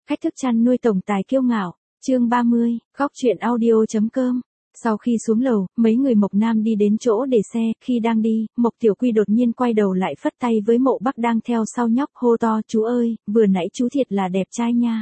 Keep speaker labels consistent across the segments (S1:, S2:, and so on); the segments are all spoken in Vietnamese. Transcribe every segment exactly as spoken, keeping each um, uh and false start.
S1: cách thức chăn nuôi tổng tài kiêu ngạo, chương ba mươi, góc truyện audio.com. Sau khi xuống lầu, mấy người Mộc Nam đi đến chỗ để xe, khi đang đi, Mộc Tiểu Quy đột nhiên quay đầu lại phất tay với Mộ Bắc đang theo sau nhóc, hô to: "Chú ơi, vừa nãy chú thiệt là đẹp trai nha."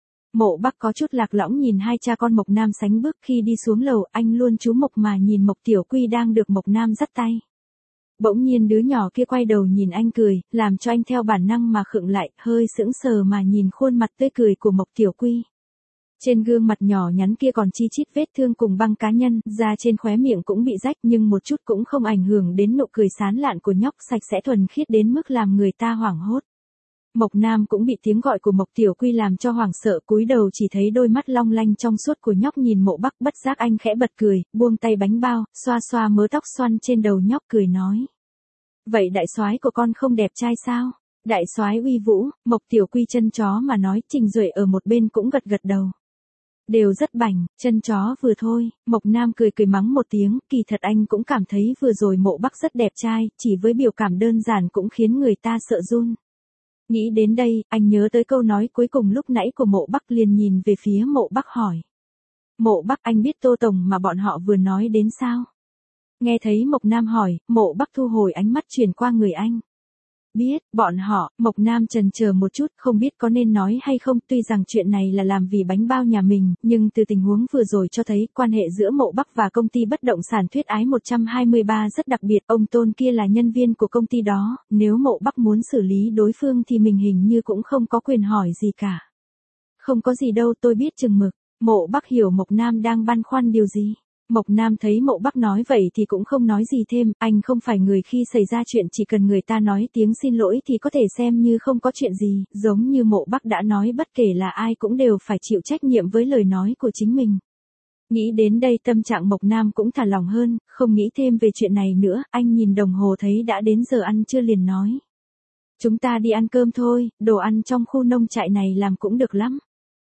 S1: Mộ Bắc có chút lạc lõng nhìn hai cha con Mộc Nam sánh bước khi đi xuống lầu, anh luôn chú mục mà nhìn Mộc Tiểu Quy đang được Mộc Nam dắt tay. Bỗng nhiên đứa nhỏ kia quay đầu nhìn anh cười, làm cho anh theo bản năng mà khựng lại, hơi sững sờ mà nhìn khuôn mặt tươi cười của Mộc Tiểu Quy. Trên gương mặt nhỏ nhắn kia còn chi chít vết thương cùng băng cá nhân, da trên khóe miệng cũng bị rách nhưng một chút cũng không ảnh hưởng đến nụ cười sán lạn của nhóc, sạch sẽ thuần khiết đến mức làm người ta hoảng hốt. Mộc Nam cũng bị tiếng gọi của Mộc Tiểu Quy làm cho hoảng sợ, cúi đầu chỉ thấy đôi mắt long lanh trong suốt của nhóc nhìn Mộ Bắc, bất giác anh khẽ bật cười, buông tay bánh bao, xoa xoa mớ tóc xoăn trên đầu nhóc cười nói: "Vậy đại soái của con không đẹp trai sao?" "Đại soái uy vũ." Mộc Tiểu Quy chân chó mà nói. Trình Duệ ở một bên cũng gật gật đầu. "Đều rất bảnh, chân chó vừa thôi." Mộc Nam cười cười mắng một tiếng, kỳ thật anh cũng cảm thấy vừa rồi Mộ Bắc rất đẹp trai, chỉ với biểu cảm đơn giản cũng khiến người ta sợ run. Nghĩ đến đây, anh nhớ tới câu nói cuối cùng lúc nãy của Mộ Bắc, liền nhìn về phía Mộ Bắc hỏi: "Mộ Bắc, anh biết Tô Tổng mà bọn họ vừa nói đến sao?" Nghe thấy Mộc Nam hỏi, Mộ Bắc thu hồi ánh mắt chuyển qua người anh. "Biết, bọn họ." Mộc Nam chần chờ một chút, không biết có nên nói hay không, tuy rằng chuyện này là làm vì bánh bao nhà mình, nhưng từ tình huống vừa rồi cho thấy, quan hệ giữa Mộ Bắc và công ty bất động sản Thuyết Ái một trăm hai mươi ba rất đặc biệt, ông Tôn kia là nhân viên của công ty đó, nếu Mộ Bắc muốn xử lý đối phương thì mình hình như cũng không có quyền hỏi gì cả. "Không có gì đâu, tôi biết chừng mực." Mộ Bắc hiểu Mộc Nam đang băn khoăn điều gì. Mộc Nam thấy Mộ Bắc nói vậy thì cũng không nói gì thêm, anh không phải người khi xảy ra chuyện chỉ cần người ta nói tiếng xin lỗi thì có thể xem như không có chuyện gì, giống như Mộ Bắc đã nói bất kể là ai cũng đều phải chịu trách nhiệm với lời nói của chính mình. Nghĩ đến đây tâm trạng Mộc Nam cũng thả lòng hơn, không nghĩ thêm về chuyện này nữa, anh nhìn đồng hồ thấy đã đến giờ ăn trưa liền nói: "Chúng ta đi ăn cơm thôi, đồ ăn trong khu nông trại này làm cũng được lắm."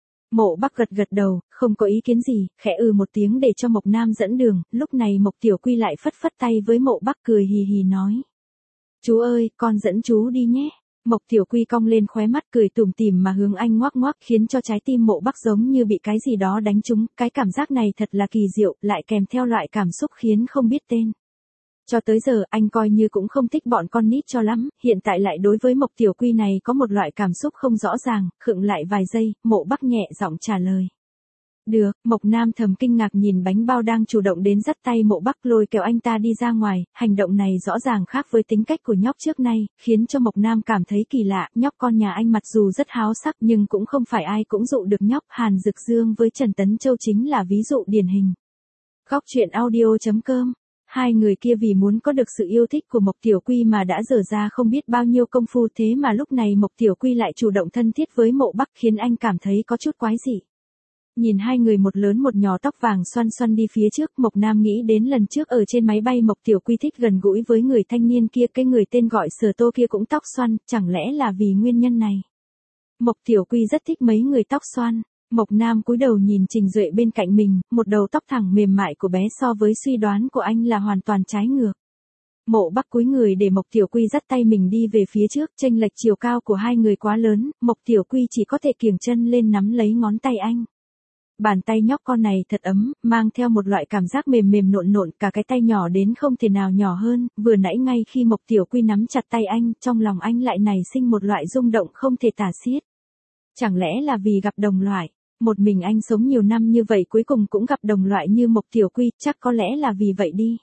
S1: Mộ Bắc gật gật đầu, không có ý kiến gì, khẽ ừ một tiếng để cho Mộc Nam dẫn đường, lúc này Mộc Tiểu Quy lại phất phất tay với Mộ Bắc cười hì hì nói: "Chú ơi, con dẫn chú đi nhé." Mộc Tiểu Quy cong lên khóe mắt cười tủm tỉm mà hướng anh ngoác ngoác, khiến cho trái tim Mộ Bắc giống như bị cái gì đó đánh trúng, cái cảm giác này thật là kỳ diệu, lại kèm theo loại cảm xúc khiến không biết tên. Cho tới giờ anh coi như cũng không thích bọn con nít cho lắm, hiện tại lại đối với Mộc Tiểu Quy này có một loại cảm xúc không rõ ràng, khựng lại vài giây, Mộ Bắc nhẹ giọng trả lời: "Được." Mộc Nam thầm kinh ngạc nhìn bánh bao đang chủ động đến dắt tay Mộ Bắc lôi kéo anh ta đi ra ngoài, hành động này rõ ràng khác với tính cách của nhóc trước nay, khiến cho Mộc Nam cảm thấy kỳ lạ, nhóc con nhà anh mặc dù rất háo sắc nhưng cũng không phải ai cũng dụ được nhóc, Hàn Dực Dương với Trần Tấn Châu chính là ví dụ điển hình. Góc truyện audio.com. Hai người kia vì muốn có được sự yêu thích của Mộc Tiểu Quy mà đã dở ra không biết bao nhiêu công phu, thế mà lúc này Mộc Tiểu Quy lại chủ động thân thiết với Mộ Bắc khiến anh cảm thấy có chút quái dị. Nhìn hai người một lớn một nhỏ tóc vàng xoăn xoăn đi phía trước, Mộc Nam nghĩ đến lần trước ở trên máy bay Mộc Tiểu Quy thích gần gũi với người thanh niên kia, cái người tên gọi Sở Tô kia cũng tóc xoăn, chẳng lẽ là vì nguyên nhân này? Mộc Tiểu Quy rất thích mấy người tóc xoăn. Mộc Nam cúi đầu nhìn Trình Duệ bên cạnh mình, một đầu tóc thẳng mềm mại của bé so với suy đoán của anh là hoàn toàn trái ngược. Mộ Bắc cúi người để Mộc Tiểu Quy dắt tay mình đi về phía trước, chênh lệch chiều cao của hai người quá lớn, Mộc Tiểu Quy chỉ có thể kiềng chân lên nắm lấy ngón tay anh. Bàn tay nhóc con này thật ấm, mang theo một loại cảm giác mềm mềm nộn nộn, cả cái tay nhỏ đến không thể nào nhỏ hơn, vừa nãy ngay khi Mộc Tiểu Quy nắm chặt tay anh, trong lòng anh lại nảy sinh một loại rung động không thể tả xiết. Chẳng lẽ là vì gặp đồng loại? Một mình anh sống nhiều năm như vậy cuối cùng cũng gặp đồng loại như Mộc Tiểu Quy, chắc có lẽ là vì vậy đi.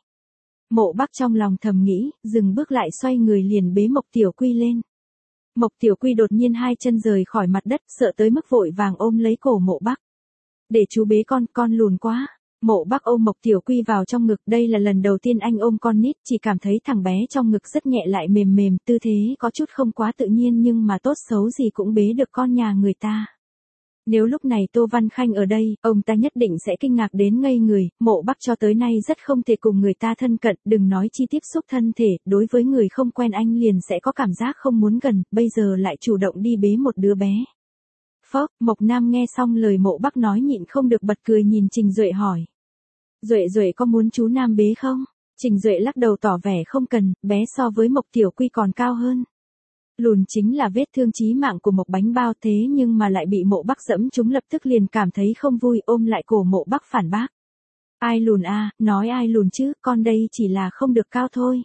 S1: Mộ Bắc trong lòng thầm nghĩ, dừng bước lại xoay người liền bế Mộc Tiểu Quy lên. Mộc Tiểu Quy đột nhiên hai chân rời khỏi mặt đất, sợ tới mức vội vàng ôm lấy cổ Mộ Bắc. "Để chú bế con, con lùn quá." Mộ Bắc ôm Mộc Tiểu Quy vào trong ngực, đây là lần đầu tiên anh ôm con nít, chỉ cảm thấy thằng bé trong ngực rất nhẹ lại mềm mềm, tư thế có chút không quá tự nhiên nhưng mà tốt xấu gì cũng bế được con nhà người ta. Nếu lúc này Tô Văn Khanh ở đây, ông ta nhất định sẽ kinh ngạc đến ngây người, Mộ Bắc cho tới nay rất không thể cùng người ta thân cận, đừng nói chi tiếp xúc thân thể, đối với người không quen anh liền sẽ có cảm giác không muốn gần, bây giờ lại chủ động đi bế một đứa bé. Phốc, Mộc Nam nghe xong lời Mộ Bắc nói nhịn không được bật cười nhìn Trình Duệ hỏi: "Duệ Duệ có muốn chú Nam bế không?" Trình Duệ lắc đầu tỏ vẻ không cần, bé so với Mộc Tiểu Quy còn cao hơn. Lùn chính là vết thương chí mạng của Mộc Bánh Bao thế nhưng mà lại bị Mộ Bắc dẫm trúng lập tức liền cảm thấy không vui ôm lại cổ Mộ Bắc phản bác. Ai lùn a, nói ai lùn chứ, con đây chỉ là không được cao thôi.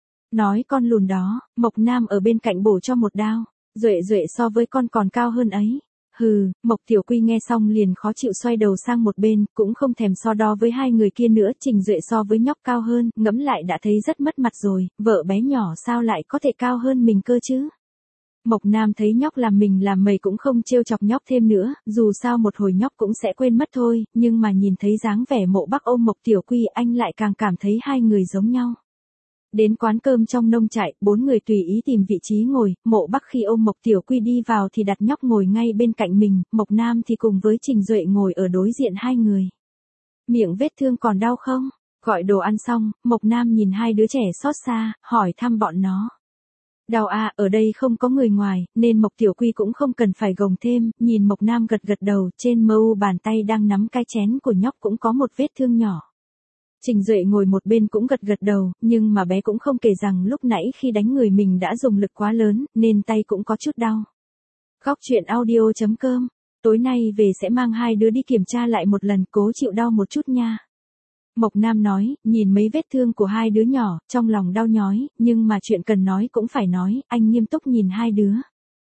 S1: Nói con lùn đó, Mộc Nam ở bên cạnh bổ cho một đao, Duệ Duệ so với con còn cao hơn ấy. Hừ, Mộc Tiểu Quy nghe xong liền khó chịu xoay đầu sang một bên, cũng không thèm so đo với hai người kia nữa, Trình Duệ so với nhóc cao hơn, ngẫm lại đã thấy rất mất mặt rồi, vợ bé nhỏ sao lại có thể cao hơn mình cơ chứ. Mộc Nam thấy nhóc làm mình làm mày cũng không trêu chọc nhóc thêm nữa, dù sao một hồi nhóc cũng sẽ quên mất thôi, nhưng mà nhìn thấy dáng vẻ Mộ Bắc ôm Mộc Tiểu Quy anh lại càng cảm thấy hai người giống nhau. Đến quán cơm trong nông trại, bốn người tùy ý tìm vị trí ngồi, Mộ Bắc khi ôm Mộc Tiểu Quy đi vào thì đặt nhóc ngồi ngay bên cạnh mình, Mộc Nam thì cùng với Trình Duệ ngồi ở đối diện hai người. Miệng vết thương còn đau không? Gọi đồ ăn xong, Mộc Nam nhìn hai đứa trẻ xót xa, hỏi thăm bọn nó. Đau à, ở đây không có người ngoài, nên Mộc Tiểu Quy cũng không cần phải gồng thêm, nhìn Mộc Nam gật gật đầu, trên mơ u bàn tay đang nắm cái chén của nhóc cũng có một vết thương nhỏ. Trình Duệ ngồi một bên cũng gật gật đầu, nhưng mà bé cũng không kể rằng lúc nãy khi đánh người mình đã dùng lực quá lớn, nên tay cũng có chút đau. Góc truyện audio chấm com, tối nay về sẽ mang hai đứa đi kiểm tra lại một lần, cố chịu đau một chút nha. Mộc Nam nói, nhìn mấy vết thương của hai đứa nhỏ, trong lòng đau nhói, nhưng mà chuyện cần nói cũng phải nói, anh nghiêm túc nhìn hai đứa.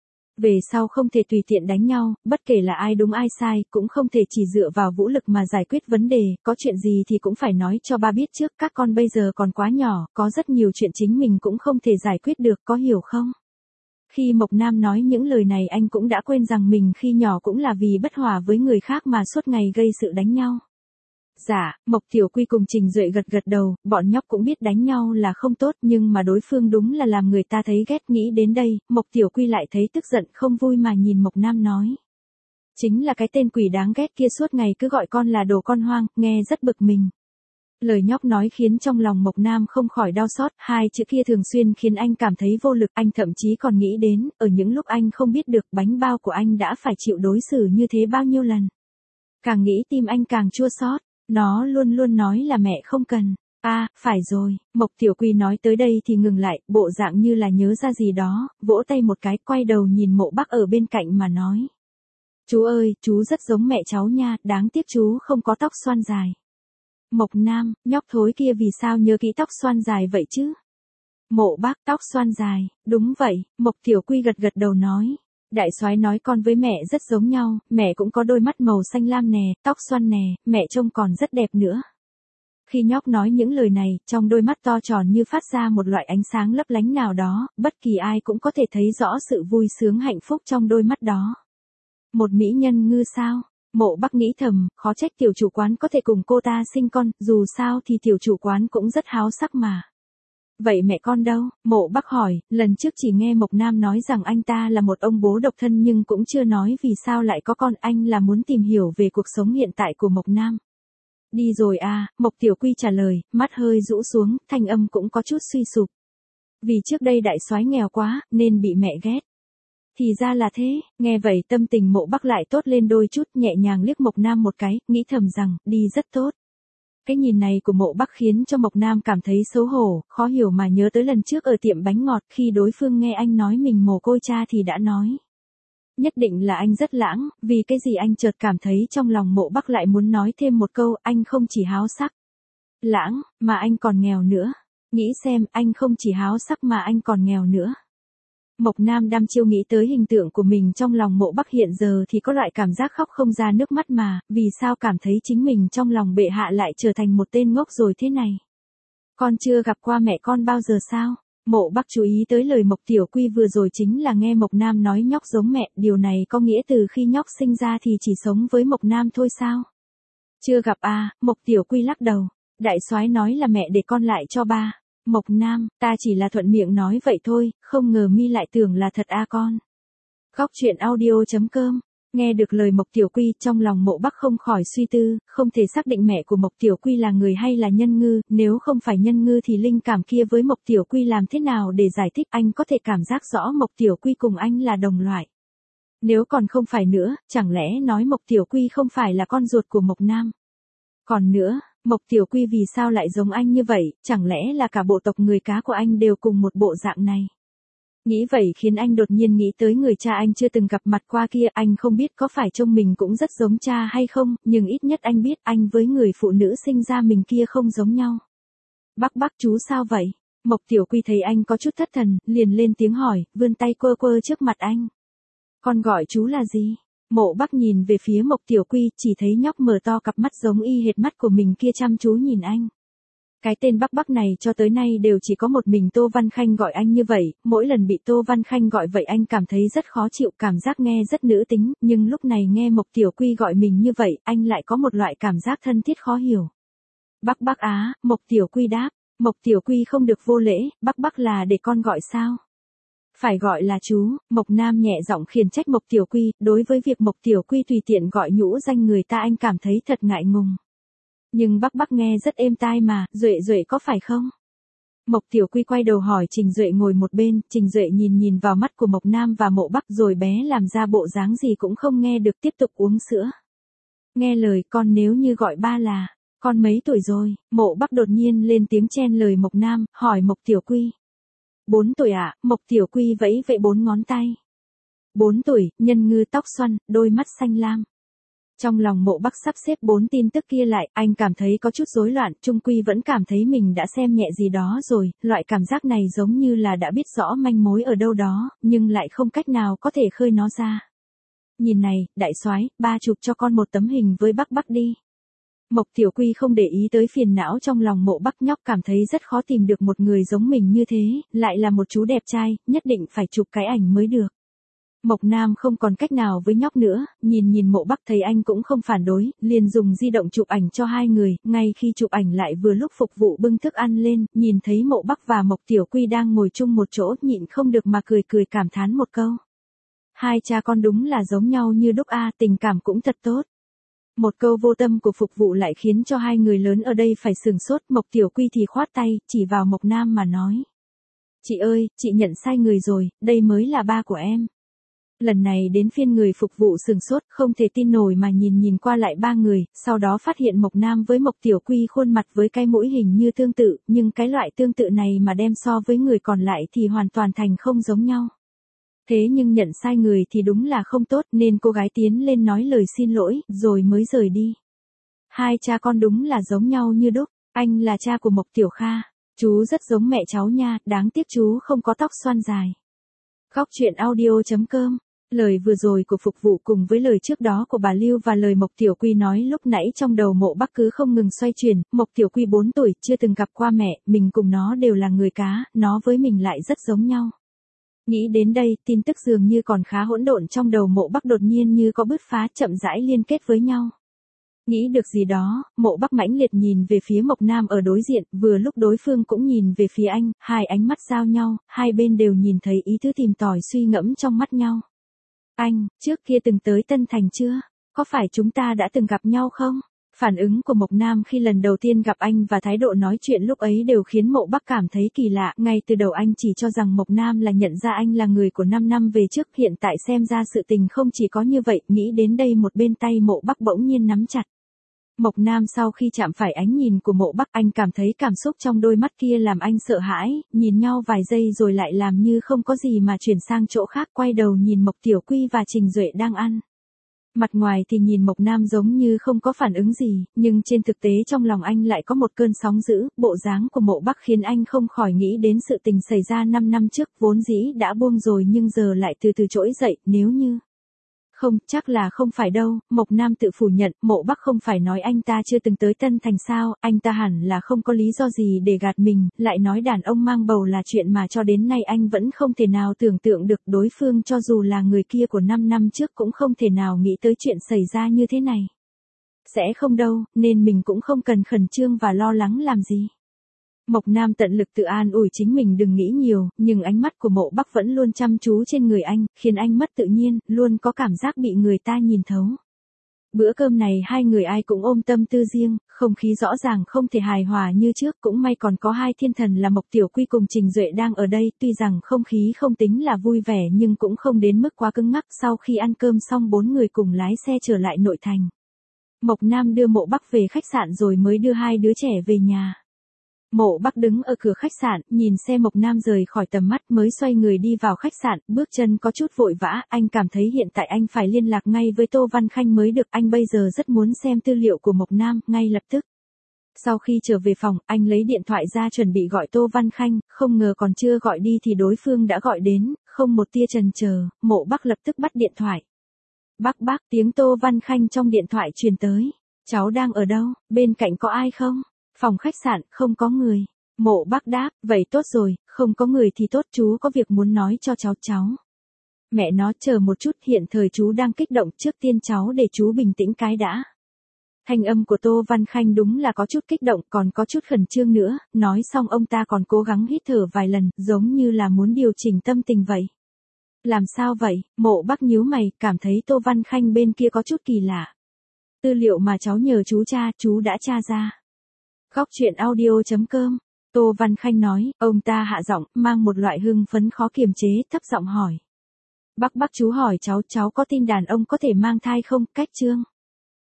S1: Về sau không thể tùy tiện đánh nhau, bất kể là ai đúng ai sai, cũng không thể chỉ dựa vào vũ lực mà giải quyết vấn đề, có chuyện gì thì cũng phải nói cho ba biết trước, các con bây giờ còn quá nhỏ, có rất nhiều chuyện chính mình cũng không thể giải quyết được, có hiểu không? Khi Mộc Nam nói những lời này anh cũng đã quên rằng mình khi nhỏ cũng là vì bất hòa với người khác mà suốt ngày gây sự đánh nhau. Dạ, Mộc Tiểu Quy cùng Trình Duệ gật gật đầu, bọn nhóc cũng biết đánh nhau là không tốt nhưng mà đối phương đúng là làm người ta thấy ghét. Nghĩ đến đây, Mộc Tiểu Quy lại thấy tức giận không vui mà nhìn Mộc Nam nói. Chính là cái tên quỷ đáng ghét kia suốt ngày cứ gọi con là đồ con hoang, nghe rất bực mình. Lời nhóc nói khiến trong lòng Mộc Nam không khỏi đau xót, hai chữ kia thường xuyên khiến anh cảm thấy vô lực, anh thậm chí còn nghĩ đến, ở những lúc anh không biết được bánh bao của anh đã phải chịu đối xử như thế bao nhiêu lần. Càng nghĩ tim anh càng chua xót. Nó luôn luôn nói là mẹ không cần. A, à, phải rồi, Mộc Tiểu Quy nói tới đây thì ngừng lại, bộ dạng như là nhớ ra gì đó, vỗ tay một cái, quay đầu nhìn Mộ Bắc ở bên cạnh mà nói. Chú ơi, chú rất giống mẹ cháu nha, đáng tiếc chú không có tóc xoăn dài. Mộc Nam, nhóc thối kia vì sao nhớ kỹ tóc xoăn dài vậy chứ? Mộ Bắc, tóc xoăn dài, đúng vậy, Mộc Tiểu Quy gật gật đầu nói. Đại soái nói con với mẹ rất giống nhau, mẹ cũng có đôi mắt màu xanh lam nè, tóc xoăn nè, mẹ trông còn rất đẹp nữa. Khi nhóc nói những lời này, trong đôi mắt to tròn như phát ra một loại ánh sáng lấp lánh nào đó, bất kỳ ai cũng có thể thấy rõ sự vui sướng hạnh phúc trong đôi mắt đó. Một mỹ nhân ngư sao? Mộ Bắc nghĩ thầm, khó trách tiểu chủ quán có thể cùng cô ta sinh con, dù sao thì tiểu chủ quán cũng rất háo sắc mà. Vậy mẹ con đâu? Mộ Bắc hỏi, lần trước chỉ nghe Mộc Nam nói rằng anh ta là một ông bố độc thân nhưng cũng chưa nói vì sao lại có con, anh là muốn tìm hiểu về cuộc sống hiện tại của Mộc Nam. Đi rồi à, Mộc Tiểu Quy trả lời, mắt hơi rũ xuống, thanh âm cũng có chút suy sụp. Vì trước đây đại soái nghèo quá, nên bị mẹ ghét. Thì ra là thế, nghe vậy tâm tình Mộ Bắc lại tốt lên đôi chút, nhẹ nhàng liếc Mộc Nam một cái, nghĩ thầm rằng, đi rất tốt. Cái nhìn này của Mộ Bắc khiến cho Mộc Nam cảm thấy xấu hổ, khó hiểu mà nhớ tới lần trước ở tiệm bánh ngọt khi đối phương nghe anh nói mình mồ côi cha thì đã nói. Nhất định là anh rất lãng, vì cái gì anh chợt cảm thấy trong lòng Mộ Bắc lại muốn nói thêm một câu, anh không chỉ háo sắc. Lãng, mà anh còn nghèo nữa. Nghĩ xem, anh không chỉ háo sắc mà anh còn nghèo nữa. Mộc Nam đăm chiêu nghĩ tới hình tượng của mình trong lòng Mộ Bắc hiện giờ thì có loại cảm giác khóc không ra nước mắt mà, vì sao cảm thấy chính mình trong lòng bệ hạ lại trở thành một tên ngốc rồi thế này. Con chưa gặp qua mẹ con bao giờ sao? Mộ Bắc chú ý tới lời Mộc Tiểu Quy vừa rồi chính là nghe Mộc Nam nói nhóc giống mẹ, điều này có nghĩa từ khi nhóc sinh ra thì chỉ sống với Mộc Nam thôi sao? Chưa gặp à, Mộc Tiểu Quy lắc đầu, đại soái nói là mẹ để con lại cho ba. Mộc Nam, ta chỉ là thuận miệng nói vậy thôi, không ngờ mi lại tưởng là thật a con. Góc truyện audio chấm com, nghe được lời Mộc Tiểu Quy trong lòng Mộ Bắc không khỏi suy tư, không thể xác định mẹ của Mộc Tiểu Quy là người hay là nhân ngư, nếu không phải nhân ngư thì linh cảm kia với Mộc Tiểu Quy làm thế nào để giải thích, anh có thể cảm giác rõ Mộc Tiểu Quy cùng anh là đồng loại. Nếu còn không phải nữa, chẳng lẽ nói Mộc Tiểu Quy không phải là con ruột của Mộc Nam? Còn nữa, Mộc Tiểu Quy vì sao lại giống anh như vậy, chẳng lẽ là cả bộ tộc người cá của anh đều cùng một bộ dạng này? Nghĩ vậy khiến anh đột nhiên nghĩ tới người cha anh chưa từng gặp mặt qua kia, anh không biết có phải trông mình cũng rất giống cha hay không, nhưng ít nhất anh biết anh với người phụ nữ sinh ra mình kia không giống nhau. Bác bác chú sao vậy? Mộc Tiểu Quy thấy anh có chút thất thần, liền lên tiếng hỏi, vươn tay quơ quơ trước mặt anh. Con gọi chú là gì? Mộ Bắc nhìn về phía Mộc Tiểu Quy, chỉ thấy nhóc mở to cặp mắt giống y hệt mắt của mình kia chăm chú nhìn anh. Cái tên Bắc Bắc này cho tới nay đều chỉ có một mình Tô Văn Khanh gọi anh như vậy, mỗi lần bị Tô Văn Khanh gọi vậy anh cảm thấy rất khó chịu, cảm giác nghe rất nữ tính, nhưng lúc này nghe Mộc Tiểu Quy gọi mình như vậy, anh lại có một loại cảm giác thân thiết khó hiểu. Bắc Bắc á, Mộc Tiểu Quy đáp, Mộc Tiểu Quy không được vô lễ, Bắc Bắc là để con gọi sao? Phải gọi là chú, Mộc Nam nhẹ giọng khiển trách Mộc Tiểu Quy, đối với việc Mộc Tiểu Quy tùy tiện gọi nhũ danh người ta anh cảm thấy thật ngại ngùng. Nhưng Bắc Bắc nghe rất êm tai mà, Duệ Duệ có phải không? Mộc Tiểu Quy quay đầu hỏi Trình Duệ ngồi một bên, Trình Duệ nhìn nhìn vào mắt của Mộc Nam và Mộ Bắc rồi bé làm ra bộ dáng gì cũng không nghe được tiếp tục uống sữa. Nghe lời con nếu như gọi ba là, con mấy tuổi rồi? Mộ Bắc đột nhiên lên tiếng chen lời Mộc Nam, hỏi Mộc Tiểu Quy. Bốn tuổi ạ, à? Mộc Tiểu Quy vẫy vẫy bốn ngón tay. Bốn tuổi, nhân ngư tóc xoăn, đôi mắt xanh lam. Trong lòng Mộ Bắc sắp xếp bốn tin tức kia lại, anh cảm thấy có chút rối loạn, trung quy vẫn cảm thấy mình đã xem nhẹ gì đó rồi, loại cảm giác này giống như là đã biết rõ manh mối ở đâu đó, nhưng lại không cách nào có thể khơi nó ra. Nhìn này, đại soái, ba chụp cho con một tấm hình với Bắc Bắc đi. Mộc Tiểu Quy không để ý tới phiền não trong lòng Mộ Bắc, nhóc cảm thấy rất khó tìm được một người giống mình như thế, lại là một chú đẹp trai, nhất định phải chụp cái ảnh mới được. Mộc Nam không còn cách nào với nhóc nữa, nhìn nhìn Mộ Bắc thấy anh cũng không phản đối, liền dùng di động chụp ảnh cho hai người, ngay khi chụp ảnh lại vừa lúc phục vụ bưng thức ăn lên, nhìn thấy Mộ Bắc và Mộc Tiểu Quy đang ngồi chung một chỗ, nhịn không được mà cười cười cảm thán một câu. Hai cha con đúng là giống nhau như đúc a, tình cảm cũng thật tốt. Một câu vô tâm của phục vụ lại khiến cho hai người lớn ở đây phải sửng sốt, Mộc Tiểu Quy thì khoát tay, chỉ vào Mộc Nam mà nói. Chị ơi, chị nhận sai người rồi, đây mới là ba của em. Lần này đến phiên người phục vụ sửng sốt, không thể tin nổi mà nhìn nhìn qua lại ba người, sau đó phát hiện Mộc Nam với Mộc Tiểu Quy khuôn mặt với cái mũi hình như tương tự, nhưng cái loại tương tự này mà đem so với người còn lại thì hoàn toàn thành không giống nhau. Thế nhưng nhận sai người thì đúng là không tốt nên cô gái tiến lên nói lời xin lỗi, rồi mới rời đi. Hai cha con đúng là giống nhau như đúc, anh là cha của Mộc Tiểu Kha, chú rất giống mẹ cháu nha, đáng tiếc chú không có tóc xoăn dài. Góc truyện audio chấm com. Lời vừa rồi của phục vụ cùng với lời trước đó của bà Lưu và lời Mộc Tiểu Quy nói lúc nãy trong đầu Mộ Bắc cứ không ngừng xoay chuyển, Mộc Tiểu Quy bốn tuổi, chưa từng gặp qua mẹ, mình cùng nó đều là người cá, nó với mình lại rất giống nhau. Nghĩ đến đây, tin tức dường như còn khá hỗn độn trong đầu Mộ Bắc đột nhiên như có bứt phá chậm rãi liên kết với nhau. Nghĩ được gì đó, Mộ Bắc mãnh liệt nhìn về phía Mộc Nam ở đối diện, vừa lúc đối phương cũng nhìn về phía anh, hai ánh mắt giao nhau, hai bên đều nhìn thấy ý tứ tìm tòi suy ngẫm trong mắt nhau. Anh, trước kia từng tới Tân Thành chưa? Có phải chúng ta đã từng gặp nhau không? Phản ứng của Mộc Nam khi lần đầu tiên gặp anh và thái độ nói chuyện lúc ấy đều khiến Mộ Bắc cảm thấy kỳ lạ, ngay từ đầu anh chỉ cho rằng Mộc Nam là nhận ra anh là người của năm năm về trước, hiện tại xem ra sự tình không chỉ có như vậy, nghĩ đến đây một bên tay Mộ Bắc bỗng nhiên nắm chặt. Mộc Nam sau khi chạm phải ánh nhìn của Mộ Bắc, anh cảm thấy cảm xúc trong đôi mắt kia làm anh sợ hãi, nhìn nhau vài giây rồi lại làm như không có gì mà chuyển sang chỗ khác, quay đầu nhìn Mộc Tiểu Quy và Trình Duệ đang ăn. Mặt ngoài thì nhìn Mộc Nam giống như không có phản ứng gì, nhưng trên thực tế trong lòng anh lại có một cơn sóng dữ, bộ dáng của Mộ Bắc khiến anh không khỏi nghĩ đến sự tình xảy ra năm năm trước, vốn dĩ đã buông rồi nhưng giờ lại từ từ trỗi dậy, nếu như... Không, chắc là không phải đâu, Mộc Nam tự phủ nhận, Mộ Bắc không phải nói anh ta chưa từng tới Tân Thành sao, anh ta hẳn là không có lý do gì để gạt mình, lại nói đàn ông mang bầu là chuyện mà cho đến nay anh vẫn không thể nào tưởng tượng được, đối phương cho dù là người kia của năm năm trước cũng không thể nào nghĩ tới chuyện xảy ra như thế này. Sẽ không đâu, nên mình cũng không cần khẩn trương và lo lắng làm gì. Mộc Nam tận lực tự an ủi chính mình đừng nghĩ nhiều, nhưng ánh mắt của Mộ Bắc vẫn luôn chăm chú trên người anh, khiến anh mất tự nhiên, luôn có cảm giác bị người ta nhìn thấu. Bữa cơm này hai người ai cũng ôm tâm tư riêng, không khí rõ ràng không thể hài hòa như trước, cũng may còn có hai thiên thần là Mộc Tiểu Quy cùng Trình Duệ đang ở đây, tuy rằng không khí không tính là vui vẻ nhưng cũng không đến mức quá cứng ngắc. Sau khi ăn cơm xong bốn người cùng lái xe trở lại nội thành. Mộc Nam đưa Mộ Bắc về khách sạn rồi mới đưa hai đứa trẻ về nhà. Mộ Bắc đứng ở cửa khách sạn, nhìn xe Mộc Nam rời khỏi tầm mắt mới xoay người đi vào khách sạn, bước chân có chút vội vã, anh cảm thấy hiện tại anh phải liên lạc ngay với Tô Văn Khanh mới được, anh bây giờ rất muốn xem tư liệu của Mộc Nam, ngay lập tức. Sau khi trở về phòng, anh lấy điện thoại ra chuẩn bị gọi Tô Văn Khanh, không ngờ còn chưa gọi đi thì đối phương đã gọi đến, không một tia chần chờ, Mộ Bắc lập tức bắt điện thoại. Bác bác, tiếng Tô Văn Khanh trong điện thoại truyền tới. Cháu đang ở đâu, bên cạnh có ai không? Phòng khách sạn, không có người. Mộ Bắc đáp, vậy tốt rồi, không có người thì tốt, chú có việc muốn nói cho cháu cháu. Mẹ nó chờ một chút, hiện thời chú đang kích động, trước tiên cháu để chú bình tĩnh cái đã. Thanh âm của Tô Văn Khanh đúng là có chút kích động, còn có chút khẩn trương nữa, nói xong ông ta còn cố gắng hít thở vài lần, giống như là muốn điều chỉnh tâm tình vậy. Làm sao vậy? Mộ Bắc nhíu mày, cảm thấy Tô Văn Khanh bên kia có chút kỳ lạ. Tư liệu mà cháu nhờ chú tra, chú đã tra ra. Góc truyện audio chấm com. Tô Văn Khanh nói, ông ta hạ giọng, mang một loại hưng phấn khó kiềm chế, thấp giọng hỏi. Bác bác chú hỏi cháu, cháu có tin đàn ông có thể mang thai không? Cách chương.